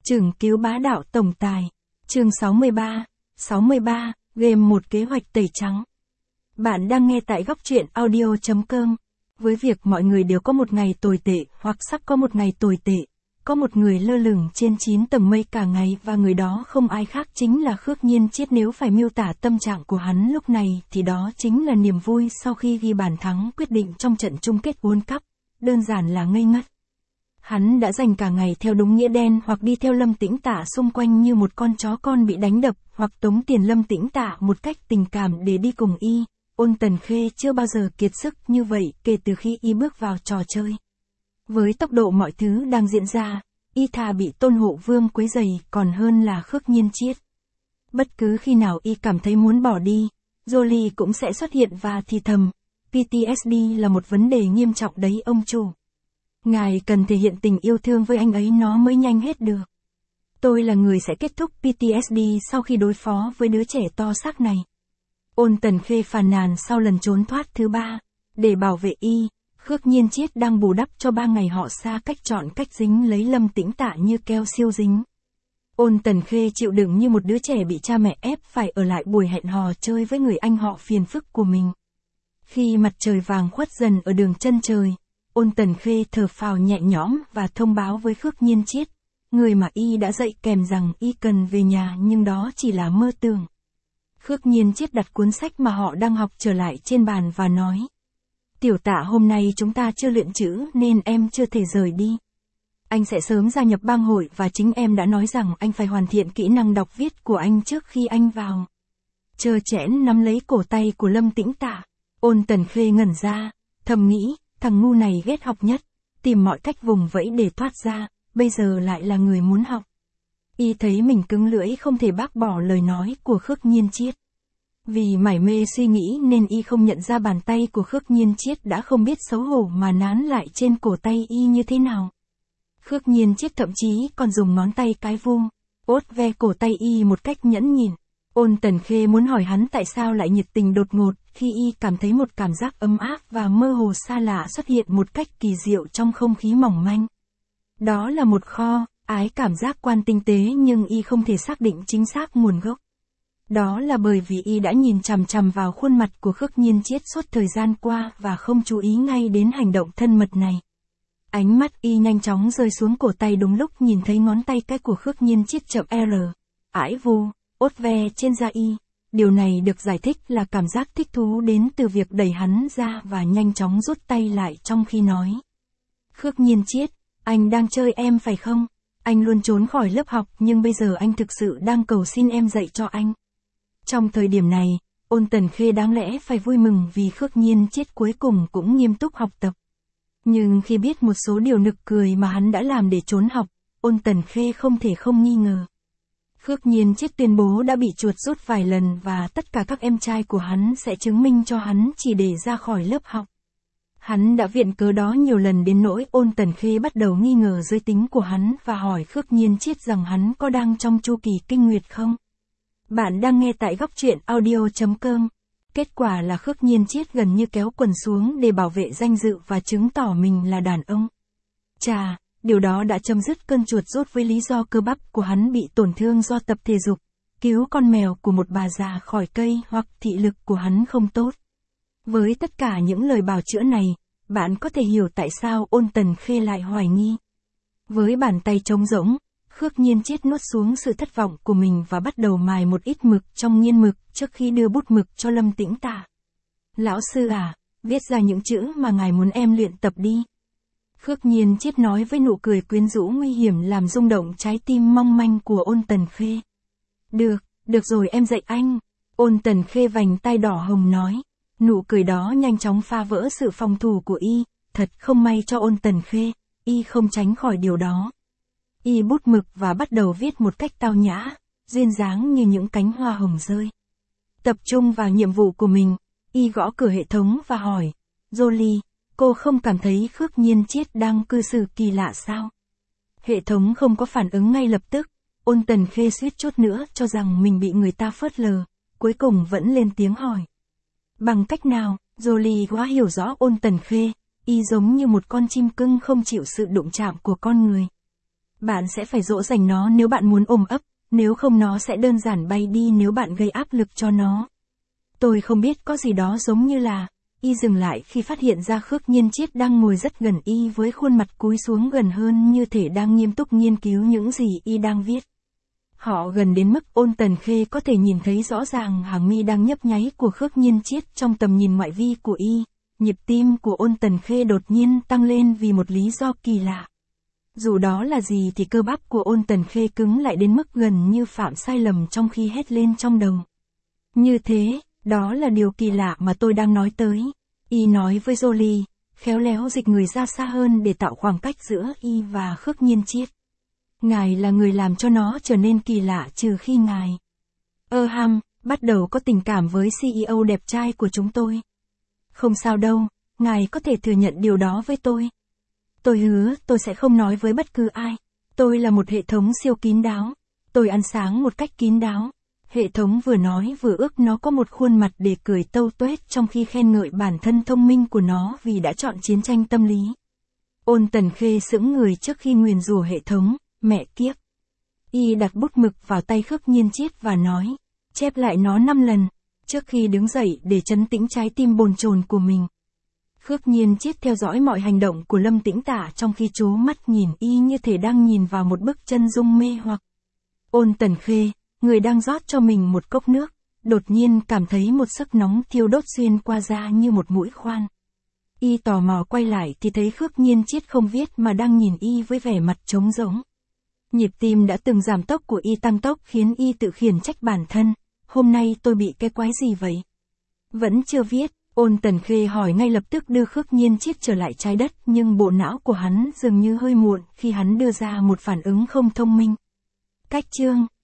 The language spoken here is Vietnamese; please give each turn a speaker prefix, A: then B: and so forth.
A: Chừng cứu bá đạo tổng tài. Chương 63, game một kế hoạch tẩy trắng. Bạn đang nghe tại góc truyện audio.com. Với việc mọi người đều có một ngày tồi tệ hoặc sắp có một ngày tồi tệ, có một người lơ lửng trên 9 tầng mây cả ngày và người đó không ai khác chính là Khước Nhiên Chiết. Nếu phải miêu tả tâm trạng của hắn lúc này thì đó chính là niềm vui sau khi ghi bàn thắng quyết định trong trận chung kết World Cup, đơn giản là ngây ngất. Hắn đã dành cả ngày theo đúng nghĩa đen hoặc đi theo Lâm Tĩnh Tạ xung quanh như một con chó con bị đánh đập, hoặc tống tiền Lâm Tĩnh Tạ một cách tình cảm để đi cùng y. Ôn Tần Khê chưa bao giờ kiệt sức như vậy kể từ khi y bước vào trò chơi. Với tốc độ mọi thứ đang diễn ra, y thà bị Tôn Hộ Vương quấy rầy còn hơn là Khước Nhiên Chiết. Bất cứ khi nào y cảm thấy muốn bỏ đi, Jolie cũng sẽ xuất hiện và thì thầm, PTSD là một vấn đề nghiêm trọng đấy ông chủ. Ngài cần thể hiện tình yêu thương với anh ấy nó mới nhanh hết được. Tôi là người sẽ kết thúc PTSD sau khi đối phó với đứa trẻ to xác này. Ôn Tần Khê phàn nàn sau lần trốn thoát thứ 3. Để bảo vệ y, Khước Nhiên Chiết đang bù đắp cho 3 ngày họ xa cách chọn cách dính lấy Lâm Tĩnh Tạ như keo siêu dính. Ôn Tần Khê chịu đựng như một đứa trẻ bị cha mẹ ép phải ở lại buổi hẹn hò chơi với người anh họ phiền phức của mình. Khi mặt trời vàng khuất dần ở đường chân trời, Ôn Tần Khê thở phào nhẹ nhõm và thông báo với Khước Nhiên Chiết, người mà y đã dạy kèm rằng y cần về nhà nhưng đó chỉ là mơ tưởng. Khước Nhiên Chiết đặt cuốn sách mà họ đang học trở lại trên bàn và nói, Tiểu Tạ hôm nay chúng ta chưa luyện chữ nên em chưa thể rời đi. Anh sẽ sớm gia nhập bang hội và chính em đã nói rằng anh phải hoàn thiện kỹ năng đọc viết của anh trước khi anh vào. Trơ trẽn nắm lấy cổ tay của Lâm Tĩnh Tạ, Ôn Tần Khê ngẩn ra, thầm nghĩ, thằng ngu này ghét học nhất, tìm mọi cách vùng vẫy để thoát ra, bây giờ lại là người muốn học. Y thấy mình cứng lưỡi không thể bác bỏ lời nói của Khước Nhiên Chiết. Vì mải mê suy nghĩ nên y không nhận ra bàn tay của Khước Nhiên Chiết đã không biết xấu hổ mà nán lại trên cổ tay y như thế nào. Khước Nhiên Chiết thậm chí còn dùng ngón tay cái vuông, ốt ve cổ tay y một cách nhẫn nhịn. Ôn Tần Khê muốn hỏi hắn tại sao lại nhiệt tình đột ngột khi y cảm thấy một cảm giác ấm áp và mơ hồ xa lạ xuất hiện một cách kỳ diệu trong không khí mỏng manh. Đó là một kho, ái cảm giác quan tinh tế nhưng y không thể xác định chính xác nguồn gốc. Đó là bởi vì y đã nhìn chằm chằm vào khuôn mặt của Khước Nhiên Chiết suốt thời gian qua và không chú ý ngay đến hành động thân mật này. Ánh mắt y nhanh chóng rơi xuống cổ tay đúng lúc nhìn thấy ngón tay cái của Khước Nhiên Chiết chậm R, ải vu, ốt ve trên da y. Điều này được giải thích là cảm giác thích thú đến từ việc đẩy hắn ra và nhanh chóng rút tay lại trong khi nói. Khước Nhiên Chiết, anh đang chơi em phải không? Anh luôn trốn khỏi lớp học nhưng bây giờ anh thực sự đang cầu xin em dạy cho anh. Trong thời điểm này, Ôn Tần Khê đáng lẽ phải vui mừng vì Khước Nhiên Chiết cuối cùng cũng nghiêm túc học tập. Nhưng khi biết một số điều nực cười mà hắn đã làm để trốn học, Ôn Tần Khê không thể không nghi ngờ. Khước Nhiên Chiết tuyên bố đã bị chuột rút vài lần và tất cả các em trai của hắn sẽ chứng minh cho hắn chỉ để ra khỏi lớp học. Hắn đã viện cớ đó nhiều lần đến nỗi Ôn Tần Khê bắt đầu nghi ngờ giới tính của hắn và hỏi Khước Nhiên Chiết rằng hắn có đang trong chu kỳ kinh nguyệt không. Bạn đang nghe tại góc truyện audio.com. Kết quả là Khước Nhiên Chiết gần như kéo quần xuống để bảo vệ danh dự và chứng tỏ mình là đàn ông. Chà, điều đó đã chấm dứt cơn chuột rút với lý do cơ bắp của hắn bị tổn thương do tập thể dục, cứu con mèo của một bà già khỏi cây hoặc thị lực của hắn không tốt. Với tất cả những lời bào chữa này, bạn có thể hiểu tại sao Ôn Tần Khê lại hoài nghi. Với bàn tay trống rỗng, Khước Nhiên Chiết nuốt xuống sự thất vọng của mình và bắt đầu mài một ít mực trong nghiên mực trước khi đưa bút mực cho Lâm Tĩnh Tạ. Lão sư à, viết ra những chữ mà ngài muốn em luyện tập đi. Khước Nhiên Chiết nói với nụ cười quyến rũ nguy hiểm làm rung động trái tim mong manh của Ôn Tần Khê. Được rồi em dạy anh. Ôn Tần Khê vành tai đỏ hồng nói. Nụ cười đó nhanh chóng phá vỡ sự phòng thủ của y, thật không may cho Ôn Tần Khê, y không tránh khỏi điều đó. Y bút mực và bắt đầu viết một cách tao nhã, duyên dáng như những cánh hoa hồng rơi. Tập trung vào nhiệm vụ của mình, y gõ cửa hệ thống và hỏi, Jolie, cô không cảm thấy Khước Nhiên Chiết đang cư xử kỳ lạ sao? Hệ thống không có phản ứng ngay lập tức, Ôn Tần Khê suýt chút nữa cho rằng mình bị người ta phớt lờ, cuối cùng vẫn lên tiếng hỏi. Bằng cách nào? Jolie quá hiểu rõ Ôn Tần Khê, y giống như một con chim cưng không chịu sự đụng chạm của con người. Bạn sẽ phải dỗ dành nó nếu bạn muốn ôm ấp, nếu không nó sẽ đơn giản bay đi nếu bạn gây áp lực cho nó. Tôi không biết có gì đó giống như là, y dừng lại khi phát hiện ra Khước Nhiên Chiết đang ngồi rất gần y với khuôn mặt cúi xuống gần hơn như thể đang nghiêm túc nghiên cứu những gì y đang viết. Họ gần đến mức Ôn Tần Khê có thể nhìn thấy rõ ràng hàng mi đang nhấp nháy của Khước Nhiên Chiết trong tầm nhìn ngoại vi của y. Nhịp tim của Ôn Tần Khê đột nhiên tăng lên vì một lý do kỳ lạ. Dù đó là gì thì cơ bắp của Ôn Tần Khê cứng lại đến mức gần như phạm sai lầm trong khi hét lên trong đầu. Như thế, đó là điều kỳ lạ mà tôi đang nói tới. Y nói với Jolie, khéo léo dịch người ra xa hơn để tạo khoảng cách giữa y và Khước Nhiên Chiết. Ngài là người làm cho nó trở nên kỳ lạ trừ khi ngài bắt đầu có tình cảm với CEO đẹp trai của chúng tôi. Không sao đâu, ngài có thể thừa nhận điều đó với tôi. Tôi hứa tôi sẽ không nói với bất cứ ai. Tôi là một hệ thống siêu kín đáo. Tôi ăn sáng một cách kín đáo. Hệ thống vừa nói vừa ước nó có một khuôn mặt để cười tâu tuét trong khi khen ngợi bản thân thông minh của nó vì đã chọn chiến tranh tâm lý. Ôn Tần Khê sững người trước khi nguyền rủa hệ thống, mẹ kiếp. Y đặt bút mực vào tay Khước Nhiên Chiết và nói, chép lại nó 5 lần, trước khi đứng dậy để trấn tĩnh trái tim bồn chồn của mình. Khước Nhiên Chiết theo dõi mọi hành động của Lâm Tĩnh Tả trong khi trố mắt nhìn y như thể đang nhìn vào một bức chân dung mê hoặc. Ôn Tần Khê, người đang rót cho mình một cốc nước, đột nhiên cảm thấy một sức nóng thiêu đốt xuyên qua da như một mũi khoan. Y tò mò quay lại thì thấy Khước Nhiên Chiết không viết mà đang nhìn y với vẻ mặt trống rỗng. Nhịp tim đã từng giảm tốc của y tăng tốc khiến y tự khiển trách bản thân, hôm nay tôi bị cái quái gì vậy? Vẫn chưa viết, Ôn Tần Khê hỏi ngay lập tức đưa Khước Nhiên Chiết trở lại trái đất nhưng bộ não của hắn dường như hơi muộn khi hắn đưa ra một phản ứng không thông minh. Cách chương